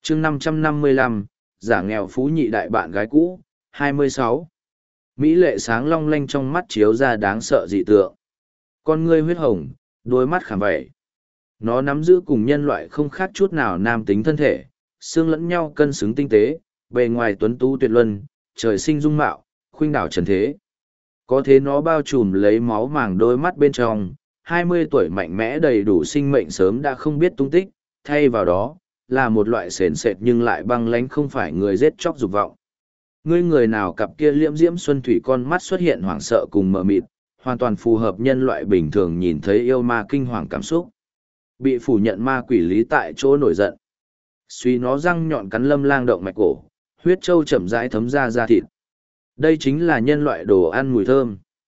chương 555, giả nghèo phú nhị đại bạn gái cũ, 26. Mỹ lệ sáng long lanh trong mắt chiếu ra đáng sợ dị tượng. Con ngươi huyết hồng, đôi mắt khảm vảy. Nó nắm giữ cùng nhân loại không khác chút nào nam tính thân thể, xương lẫn nhau cân xứng tinh tế, bề ngoài tuấn tú tuyệt luân, trời sinh dung mạo, khuynh đảo trần thế. Có thế nó bao trùm lấy máu màng đôi mắt bên trong, 20 tuổi mạnh mẽ đầy đủ sinh mệnh sớm đã không biết tung tích, thay vào đó, là một loại sền sệt nhưng lại băng lánh không phải người giết chóc dục vọng. Người nào cặp kia liễm diễm xuân thủy con mắt xuất hiện hoảng sợ cùng mờ mịt, hoàn toàn phù hợp nhân loại bình thường nhìn thấy yêu ma kinh hoàng cảm xúc. Bị phủ nhận ma quỷ lý tại chỗ nổi giận. Suy nó răng nhọn cắn lâm lang động mạch cổ, huyết trâu chậm rãi thấm ra da thịt. Đây chính là nhân loại đồ ăn mùi thơm.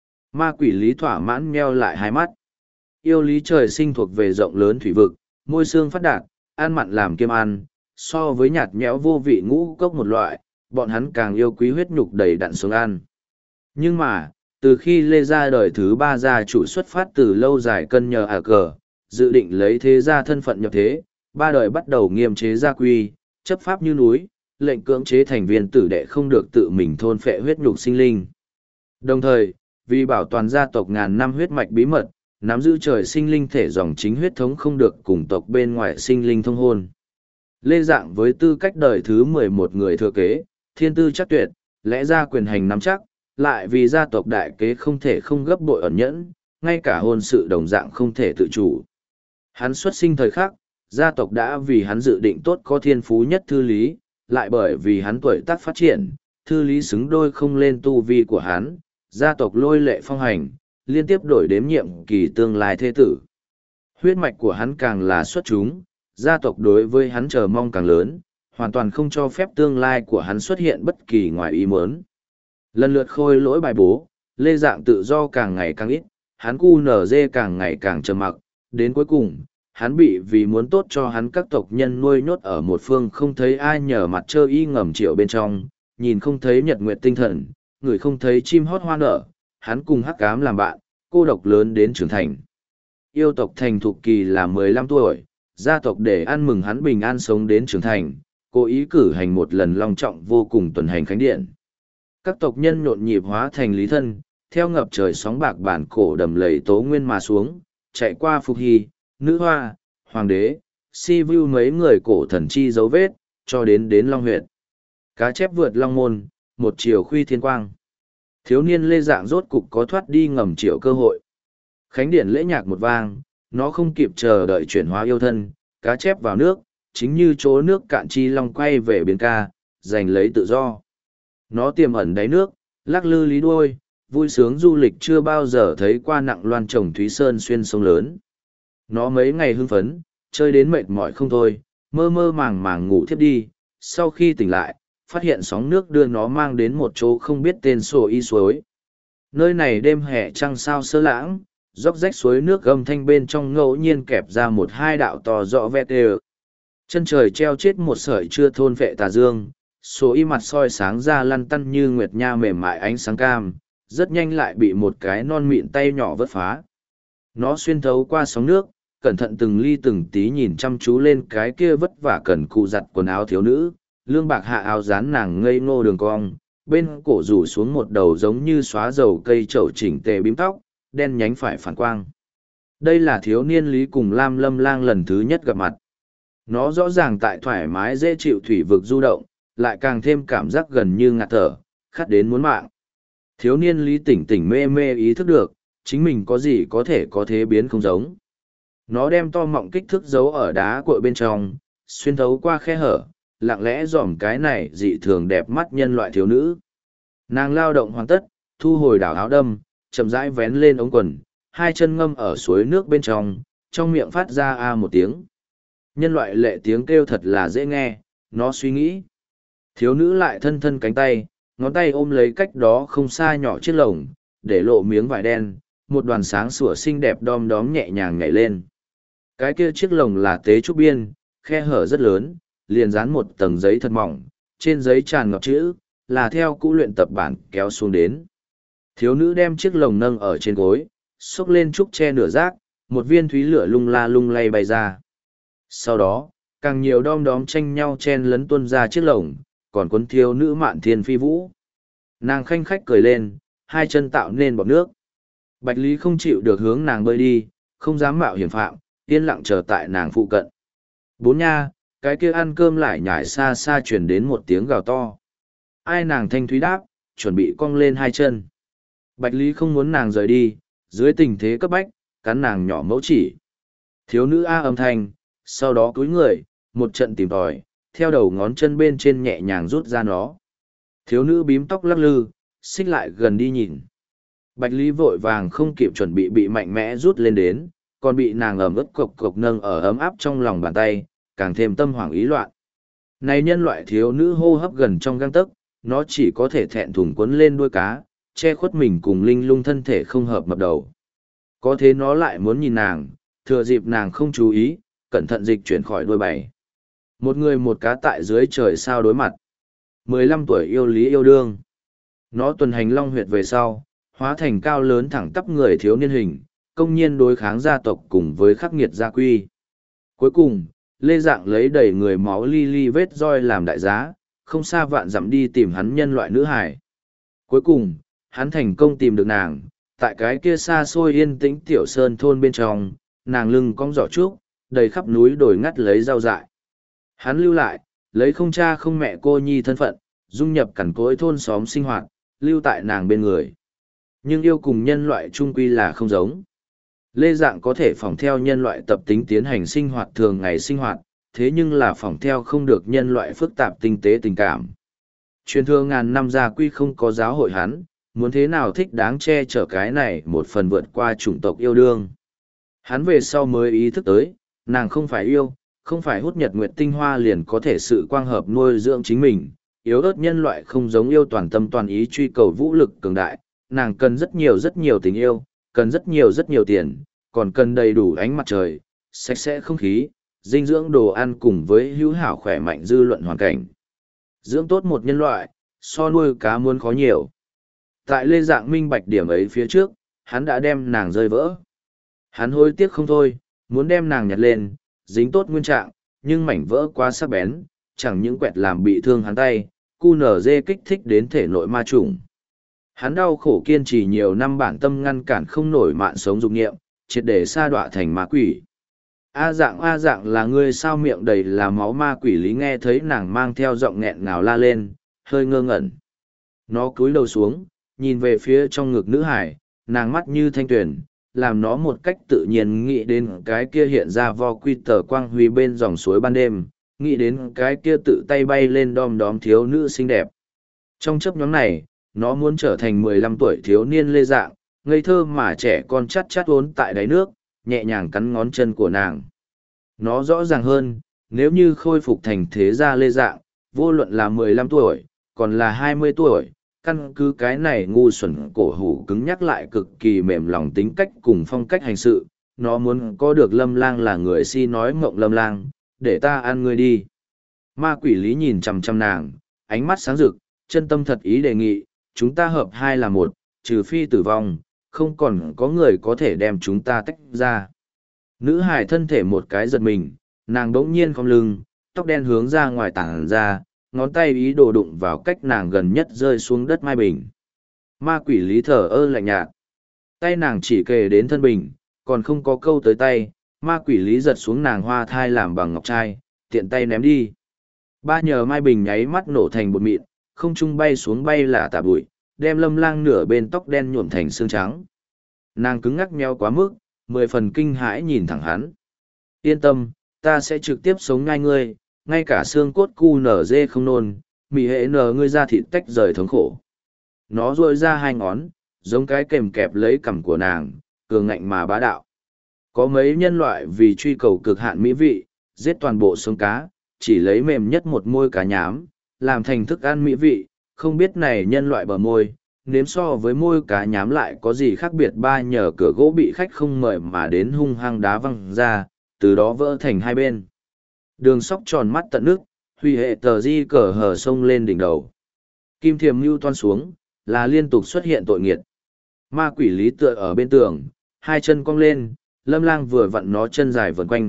Ma quỷ lý thỏa mãn nheo lại hai mắt. Yêu lý trời sinh thuộc về rộng lớn thủy vực, môi xương phát đạt, ăn mặn làm kiêm ăn, so với nhạt nhẽo vô vị ngũ cốc một loại, bọn hắn càng yêu quý huyết nhục đầy đặn xuống ăn. Nhưng mà, từ khi Lê ra đời thứ ba gia chủ xuất phát từ lâu dài cân nhờ cờ, dự định lấy thế gia thân phận nhập thế, ba đời bắt đầu nghiêm chế gia quy, chấp pháp như núi, lệnh cưỡng chế thành viên tử đệ không được tự mình thôn phệ huyết nhục sinh linh. Đồng thời, vì bảo toàn gia tộc ngàn năm huyết mạch bí mật, nắm giữ trời sinh linh thể dòng chính huyết thống không được cùng tộc bên ngoài sinh linh thông hôn. Lê Dạng với tư cách đời thứ 11 người thừa kế, thiên tư chắc tuyệt, lẽ ra quyền hành nắm chắc, lại vì gia tộc đại kế không thể không gấp bội ẩn nhẫn, ngay cả hôn sự đồng dạng không thể tự chủ. Hắn xuất sinh thời khắc, gia tộc đã vì hắn dự định tốt có thiên phú nhất thư lý, lại bởi vì hắn tuổi tác phát triển, thư lý xứng đôi không lên tu vi của hắn, gia tộc lôi lệ phong hành, liên tiếp đổi đếm nhiệm kỳ tương lai thế tử. Huyết mạch của hắn càng là xuất chúng, gia tộc đối với hắn chờ mong càng lớn, hoàn toàn không cho phép tương lai của hắn xuất hiện bất kỳ ngoài ý muốn. Lần lượt khôi lỗi bài bố, Lê Dạng tự do càng ngày càng ít, hắn cu nở dê càng ngày càng trầm mặc, đến cuối cùng, hắn bị vì muốn tốt cho hắn các tộc nhân nuôi nhốt ở một phương không thấy ai nhờ mặt trơ y ngầm triệu bên trong, nhìn không thấy nhật nguyệt tinh thần, người không thấy chim hót hoa nở, hắn cùng hắc ám làm bạn, cô độc lớn đến trưởng thành. Yêu tộc thành thục kỳ là 15 tuổi, gia tộc để ăn mừng hắn bình an sống đến trưởng thành, cố ý cử hành một lần long trọng vô cùng tuần hành khánh điện. Các tộc nhân nhộn nhịp hóa thành lý thân, theo ngập trời sóng bạc bản cổ đầm lầy tố nguyên mà xuống, chạy qua Phục Hy, Nữ Hoa, Hoàng đế, Si Vu mấy người cổ thần chi dấu vết, cho đến Long Huyệt. Cá chép vượt Long Môn, một chiều khuy thiên quang. Thiếu niên Lê Dạng rốt cục có thoát đi ngầm triệu cơ hội. Khánh điển lễ nhạc một vang, nó không kịp chờ đợi chuyển hóa yêu thân, cá chép vào nước, chính như chỗ nước cạn chi long quay về biển ca, giành lấy tự do. Nó tiềm ẩn đáy nước, lắc lư lý đuôi, vui sướng du lịch chưa bao giờ thấy qua nặng loan trồng Thúy Sơn xuyên sông lớn. Nó mấy ngày hưng phấn, chơi đến mệt mỏi không thôi, mơ mơ màng màng ngủ thiếp đi, sau khi tỉnh lại, phát hiện sóng nước đưa nó mang đến một chỗ không biết tên sổ y suối. Nơi này đêm hè trăng sao sơ lãng, róc rách suối nước gầm thanh bên trong ngẫu nhiên kẹp ra một hai đạo to rõ vẹt đều. Chân trời treo chết một sợi chưa thôn vệ tà dương, số y mặt soi sáng ra lăn tăn như nguyệt nha mềm mại ánh sáng cam, rất nhanh lại bị một cái non mịn tay nhỏ vớt phá. Nó xuyên thấu qua sóng nước, cẩn thận từng ly từng tí nhìn chăm chú lên cái kia vất vả cần cù giặt quần áo thiếu nữ, lương bạc hạ áo dán nàng ngây ngô đường cong, bên cổ rủ xuống một đầu giống như xóa dầu cây trầu chỉnh tề bím tóc, đen nhánh phải phản quang. Đây là thiếu niên Lý cùng Lam Lâm Lang lần thứ nhất gặp mặt. Nó rõ ràng tại thoải mái dễ chịu thủy vực du động, lại càng thêm cảm giác gần như ngạt thở, khát đến muốn mạng. Thiếu niên Lý tỉnh tỉnh mê mê ý thức được, chính mình có gì có thể có thế biến không giống. Nó đem to mọng kích thước giấu ở đá cội bên trong, xuyên thấu qua khe hở, lặng lẽ dòm cái này dị thường đẹp mắt nhân loại thiếu nữ. Nàng lao động hoàn tất, thu hồi đảo áo đâm, chậm rãi vén lên ống quần, hai chân ngâm ở suối nước bên trong miệng phát ra a một tiếng. Nhân loại lệ tiếng kêu thật là dễ nghe, nó suy nghĩ. Thiếu nữ lại thân thân cánh tay, ngón tay ôm lấy cách đó không xa nhỏ chiếc lồng, để lộ miếng vải đen, một đoàn sáng sủa xinh đẹp đom đóm nhẹ nhàng nhảy lên. Cái kia chiếc lồng là tế trúc biên, khe hở rất lớn, liền dán một tầng giấy thật mỏng, trên giấy tràn ngập chữ, là theo cũ luyện tập bản kéo xuống đến. Thiếu nữ đem chiếc lồng nâng ở trên gối, xốc lên trúc che nửa rác, một viên thúy lửa lung la lung lay bay ra. Sau đó, càng nhiều đom đóm tranh nhau chen lấn tuôn ra chiếc lồng, còn cuốn thiếu nữ Mạn Thiên phi vũ. Nàng khanh khách cười lên, hai chân tạo nên bọt nước. Bạch Lý không chịu được hướng nàng bơi đi, không dám mạo hiểm phạm, yên lặng chờ tại nàng phụ cận. Bốn nha, cái kia ăn cơm lại nhảy xa xa truyền đến một tiếng gào to. Ai nàng thanh thúy đáp, chuẩn bị cong lên hai chân. Bạch Lý không muốn nàng rời đi, dưới tình thế cấp bách, cắn nàng nhỏ mẫu chỉ. Thiếu nữ A âm thanh, sau đó cúi người, một trận tìm tòi, theo đầu ngón chân bên trên nhẹ nhàng rút ra nó. Thiếu nữ bím tóc lắc lư, xích lại gần đi nhìn. Bạch Lý vội vàng không kịp chuẩn bị mạnh mẽ rút lên đến, còn bị nàng ẩm ướt cộc cộc nâng ở ấm áp trong lòng bàn tay, càng thêm tâm hoảng ý loạn. Này nhân loại thiếu nữ hô hấp gần trong gang tấc, nó chỉ có thể thẹn thùng quấn lên đuôi cá, che khuất mình cùng linh lung thân thể không hợp mập đầu. Có thế nó lại muốn nhìn nàng, thừa dịp nàng không chú ý, cẩn thận dịch chuyển khỏi đuôi bày. Một người một cá tại dưới trời sao đối mặt. 15 tuổi yêu lý yêu đương. Nó tuần hành long huyệt về sau, hóa thành cao lớn thẳng tắp người thiếu niên hình, công nhiên đối kháng gia tộc cùng với khắc nghiệt gia quy. Cuối cùng, Lê Dạng lấy đầy người máu li li vết roi làm đại giá, không xa vạn dặm đi tìm hắn nhân loại nữ hải. Cuối cùng, hắn thành công tìm được nàng, tại cái kia xa xôi yên tĩnh tiểu sơn thôn bên trong, nàng lưng cong giỏ trúc, đầy khắp núi đồi ngắt lấy rau dại. Hắn lưu lại, lấy không cha không mẹ cô nhi thân phận, dung nhập cằn cỗi thôn xóm sinh hoạt, lưu tại nàng bên người. Nhưng yêu cùng nhân loại chung quy là không giống. Lê Dạng có thể phỏng theo nhân loại tập tính tiến hành sinh hoạt thường ngày sinh hoạt, thế nhưng là phỏng theo không được nhân loại phức tạp tinh tế tình cảm. Truyền thừa ngàn năm gia quy không có giáo hội hắn, muốn thế nào thích đáng che chở cái này một phần vượt qua chủng tộc yêu đương. Hắn về sau mới ý thức tới, nàng không phải yêu, không phải hút nhật nguyệt tinh hoa liền có thể sự quang hợp nuôi dưỡng chính mình. Yếu ớt nhân loại không giống yêu toàn tâm toàn ý truy cầu vũ lực cường đại, nàng cần rất nhiều tình yêu, cần rất nhiều tiền, còn cần đầy đủ ánh mặt trời, sạch sẽ không khí, dinh dưỡng đồ ăn cùng với hữu hảo khỏe mạnh dư luận hoàn cảnh. Dưỡng tốt một nhân loại, so nuôi cá muốn khó nhiều. Tại Lê Dạng minh bạch điểm ấy phía trước, hắn đã đem nàng rơi vỡ. Hắn hối tiếc không thôi, muốn đem nàng nhặt lên, dính tốt nguyên trạng, nhưng mảnh vỡ quá sắc bén, chẳng những quẹt làm bị thương hắn tay, QNZ kích thích đến thể nội ma trùng. Hắn đau khổ kiên trì nhiều năm bản tâm ngăn cản không nổi mạn sống dục nghiệm, triệt để sa đọa thành ma quỷ. A dạng là ngươi sao miệng đầy là máu ma quỷ lý nghe thấy nàng mang theo giọng nghẹn ngào la lên, hơi ngơ ngẩn. Nó cúi đầu xuống, nhìn về phía trong ngực nữ hải, nàng mắt như thanh tuyển, làm nó một cách tự nhiên nghĩ đến cái kia hiện ra vo quy tờ quang huy bên dòng suối ban đêm, nghĩ đến cái kia tự tay bay lên đom đóm thiếu nữ xinh đẹp. Trong chấp nhóm này, nó muốn trở thành 15 tuổi thiếu niên Lê Dạng, ngây thơ mà trẻ con chát chát uốn tại đáy nước, nhẹ nhàng cắn ngón chân của nàng. Nó rõ ràng hơn, nếu như khôi phục thành thế gia Lê Dạng, vô luận là 15 tuổi, còn là 20 tuổi, căn cứ cái này ngu xuẩn cổ hủ cứng nhắc lại cực kỳ mềm lòng tính cách cùng phong cách hành sự, nó muốn có được Lâm Lang là người si nói mộng Lâm Lang, để ta ăn ngươi đi. Ma quỷ lý nhìn chằm chằm nàng, ánh mắt sáng rực, chân tâm thật ý đề nghị, chúng ta hợp hai là một, trừ phi tử vong, không còn có người có thể đem chúng ta tách ra. Nữ hải thân thể một cái giật mình, nàng đỗng nhiên cong lưng, tóc đen hướng ra ngoài tảng ra, ngón tay ý đồ đụng vào cách nàng gần nhất rơi xuống đất mai bình. Ma quỷ lý thở ơ lạnh nhạt. Tay nàng chỉ kề đến thân bình, còn không có câu tới tay, ma quỷ lý giật xuống nàng hoa thai làm bằng ngọc trai, tiện tay ném đi. Ba nhờ mai bình nháy mắt nổ thành bột mịn, không trung bay xuống bay là tả bụi, đem Lâm Lang nửa bên tóc đen nhuộm thành xương trắng. Nàng cứng ngắc nheo quá mức, 10 phần kinh hãi nhìn thẳng hắn. Yên tâm, ta sẽ trực tiếp sống ngay ngươi, ngay cả xương cốt cu nở dê không nôn, mì hệ nở ngươi ra thịt tách rời thống khổ. Nó duỗi ra hai ngón, giống cái kềm kẹp lấy cằm của nàng, cường ngạnh mà bá đạo. Có mấy nhân loại vì truy cầu cực hạn mỹ vị, giết toàn bộ sống cá, chỉ lấy mềm nhất một môi cá nhám, làm thành thức ăn mỹ vị, không biết này nhân loại bờ môi, nếm so với môi cá nhám lại có gì khác biệt. Ba nhờ cửa gỗ bị khách không mời mà đến hung hăng đá văng ra, từ đó vỡ thành hai bên. Đường sóc tròn mắt tận nước, huy hệ tờ di cờ hờ sông lên đỉnh đầu. Kim thiềm mưu toan xuống, là liên tục xuất hiện tội nghiệt. Ma quỷ lý tựa ở bên tường, hai chân cong lên, Lâm Lang vừa vặn nó chân dài vần quanh,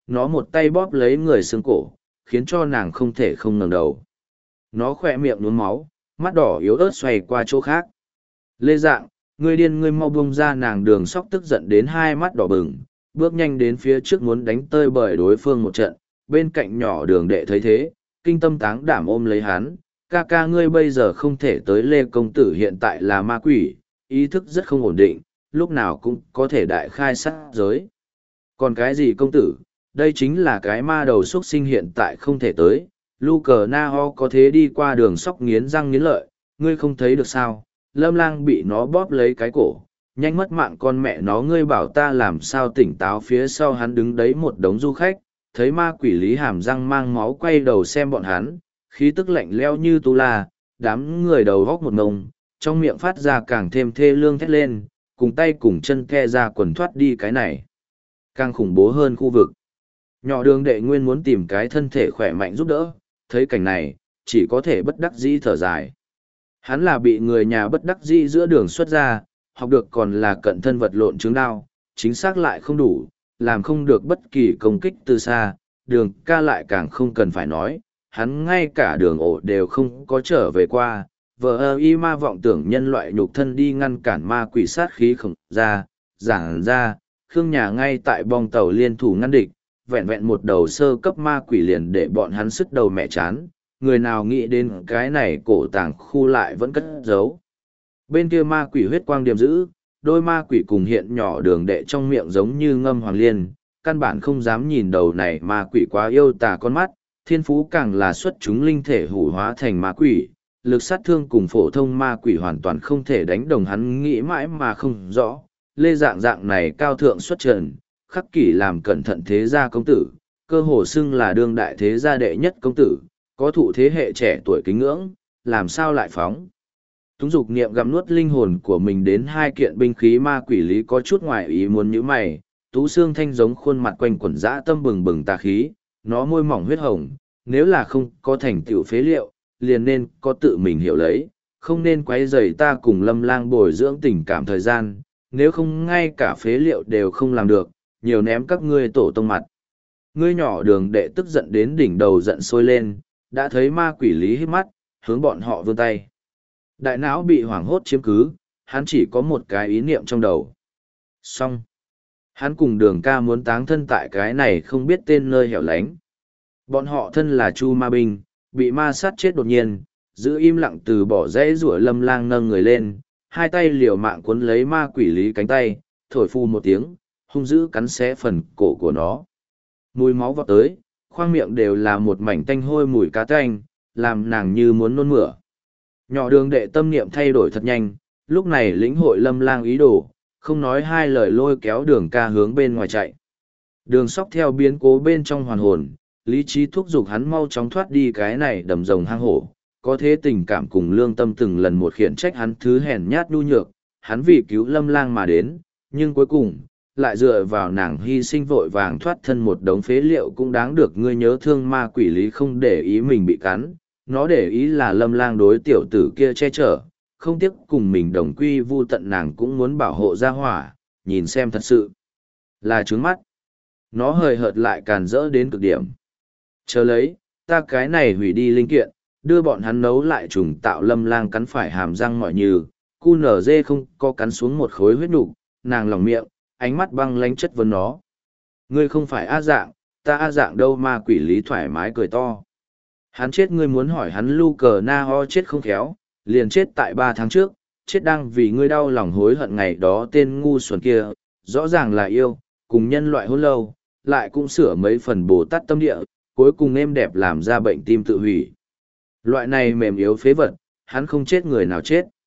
nó một tay bóp lấy người xương cổ, khiến cho nàng không thể không ngẩng đầu. Nó khỏe miệng nhuốm máu, mắt đỏ yếu ớt xoay qua chỗ khác. Lê Dạng, ngươi điên, ngươi mau buông ra. Nàng Đường Sóc tức giận đến hai mắt đỏ bừng, bước nhanh đến phía trước muốn đánh tơi bời đối phương một trận. Bên cạnh nhỏ Đường Đệ thấy thế, kinh tâm táng đảm ôm lấy hắn. Ca ca, ngươi bây giờ không thể tới. Lê công tử hiện tại là ma quỷ, ý thức rất không ổn định, lúc nào cũng có thể đại khai sát giới. Còn cái gì công tử, đây chính là cái ma đầu xuất sinh hiện tại không thể tới. Lu cờ na ho có thế đi qua. Đường Sóc nghiến răng nghiến lợi, ngươi không thấy được sao? Lâm Lang bị nó bóp lấy cái cổ, nhanh mất mạng con mẹ nó, ngươi bảo ta làm sao tỉnh táo. Phía sau hắn đứng đấy một đống du khách, thấy ma quỷ Lý Hàm răng mang máu quay đầu xem bọn hắn, khí tức lạnh lẽo như tu la. Đám người đầu góc một ngông, trong miệng phát ra càng thêm thê lương thét lên, cùng tay cùng chân ke ra quần thoát đi. Cái này càng khủng bố hơn khu vực. Nhỏ Đường Đệ nguyên muốn tìm cái thân thể khỏe mạnh giúp đỡ, thấy cảnh này, chỉ có thể bất đắc dĩ thở dài. Hắn là bị người nhà bất đắc dĩ giữa đường xuất ra, học được còn là cận thân vật lộn chứng đao, chính xác lại không đủ, làm không được bất kỳ công kích từ xa. Đường ca lại càng không cần phải nói, hắn ngay cả đường ổ đều không có trở về qua. Vợ y ma vọng tưởng nhân loại nhục thân đi ngăn cản ma quỷ sát khí khổng ra, giảng ra, Khương nhà ngay tại bong tàu liên thủ ngăn địch, vẹn vẹn một đầu sơ cấp ma quỷ liền để bọn hắn sứt đầu mẹ chán. Người nào nghĩ đến cái này cổ tàng khu lại vẫn cất giấu. Bên kia ma quỷ huyết quang điềm dữ, đôi ma quỷ cùng hiện nhỏ Đường Đệ trong miệng giống như ngâm hoàng liên, căn bản không dám nhìn đầu này ma quỷ quá yêu tà con mắt. Thiên phú càng là xuất chúng linh thể hủ hóa thành ma quỷ, lực sát thương cùng phổ thông ma quỷ hoàn toàn không thể đánh đồng. Hắn nghĩ mãi mà không rõ, Lê Dạng dạng này cao thượng xuất trần, khắc kỷ làm cẩn thận thế gia công tử, cơ hồ xưng là đương đại thế gia đệ nhất công tử, có thụ thế hệ trẻ tuổi kính ngưỡng, làm sao lại phóng. Túng dục niệm gặm nuốt linh hồn của mình đến hai kiện binh khí. Ma quỷ Lý có chút ngoài ý muốn nhíu mày, Tú Xương Thanh giống khuôn mặt quanh quẩn dã tâm bừng bừng tà khí, nó môi mỏng huyết hồng, nếu là không có thành tựu phế liệu, liền nên có tự mình hiểu lấy, không nên quấy rầy ta cùng Lâm Lang bồi dưỡng tình cảm thời gian, nếu không ngay cả phế liệu đều không làm được, nhiều ném các ngươi tổ tông mặt. Ngươi nhỏ Đường Đệ tức giận đến đỉnh đầu giận sôi lên, đã thấy ma quỷ Lý hít mắt, hướng bọn họ vươn tay. Đại não bị hoảng hốt chiếm cứ, hắn chỉ có một cái ý niệm trong đầu. Xong. Hắn cùng Đường ca muốn táng thân tại cái này không biết tên nơi hẻo lánh. Bọn họ thân là Chu ma binh, bị ma sát chết đột nhiên, giữ im lặng từ bỏ dãy rủa. Lâm Lang nâng người lên, hai tay liều mạng cuốn lấy ma quỷ Lý cánh tay, thổi phu một tiếng, hung dữ cắn xé phần cổ của nó. Mùi máu vọt tới, khoang miệng đều là một mảnh tanh hôi mùi cá tanh, làm nàng như muốn nôn mửa. Nhỏ Đường Đệ tâm niệm thay đổi thật nhanh, lúc này lĩnh hội Lâm Lang ý đồ, không nói hai lời lôi kéo Đường ca hướng bên ngoài chạy. Đường Sóc theo biến cố bên trong hoàn hồn, lý trí thúc giục hắn mau chóng thoát đi cái này đầm rồng hang hổ, có thế tình cảm cùng lương tâm từng lần một khiển trách hắn thứ hèn nhát nhu nhược, hắn vì cứu Lâm Lang mà đến, nhưng cuối cùng lại dựa vào nàng hy sinh vội vàng thoát thân một đống phế liệu cũng đáng được. Ngươi nhớ thương ma quỷ Lý không để ý mình bị cắn, nó để ý là Lâm Lang đối tiểu tử kia che chở, không tiếc cùng mình đồng quy vu tận. Nàng cũng muốn bảo hộ gia hỏa, nhìn xem thật sự là trướng mắt. Nó hời hợt lại càn rỡ đến cực điểm. Chờ lấy, ta cái này hủy đi linh kiện, đưa bọn hắn nấu lại trùng tạo. Lâm Lang cắn phải hàm răng mỏi như, cu nở dê không có cắn xuống một khối huyết nục. Nàng lỏng miệng, ánh mắt băng lánh chất vấn nó. Ngươi không phải A Dạng, ta A Dạng đâu. Ma quỷ Lý thoải mái cười to. Hắn chết ngươi muốn hỏi hắn. Lu cờ na ho chết không khéo, liền chết tại 3 tháng trước, chết đang vì ngươi đau lòng hối hận ngày đó. Tên ngu xuẩn kia, rõ ràng là yêu, cùng nhân loại hôn lâu, lại cũng sửa mấy phần Bồ Tát tâm địa, cuối cùng êm đẹp làm ra bệnh tim tự hủy. Loại này mềm yếu phế vật, hắn không chết người nào chết.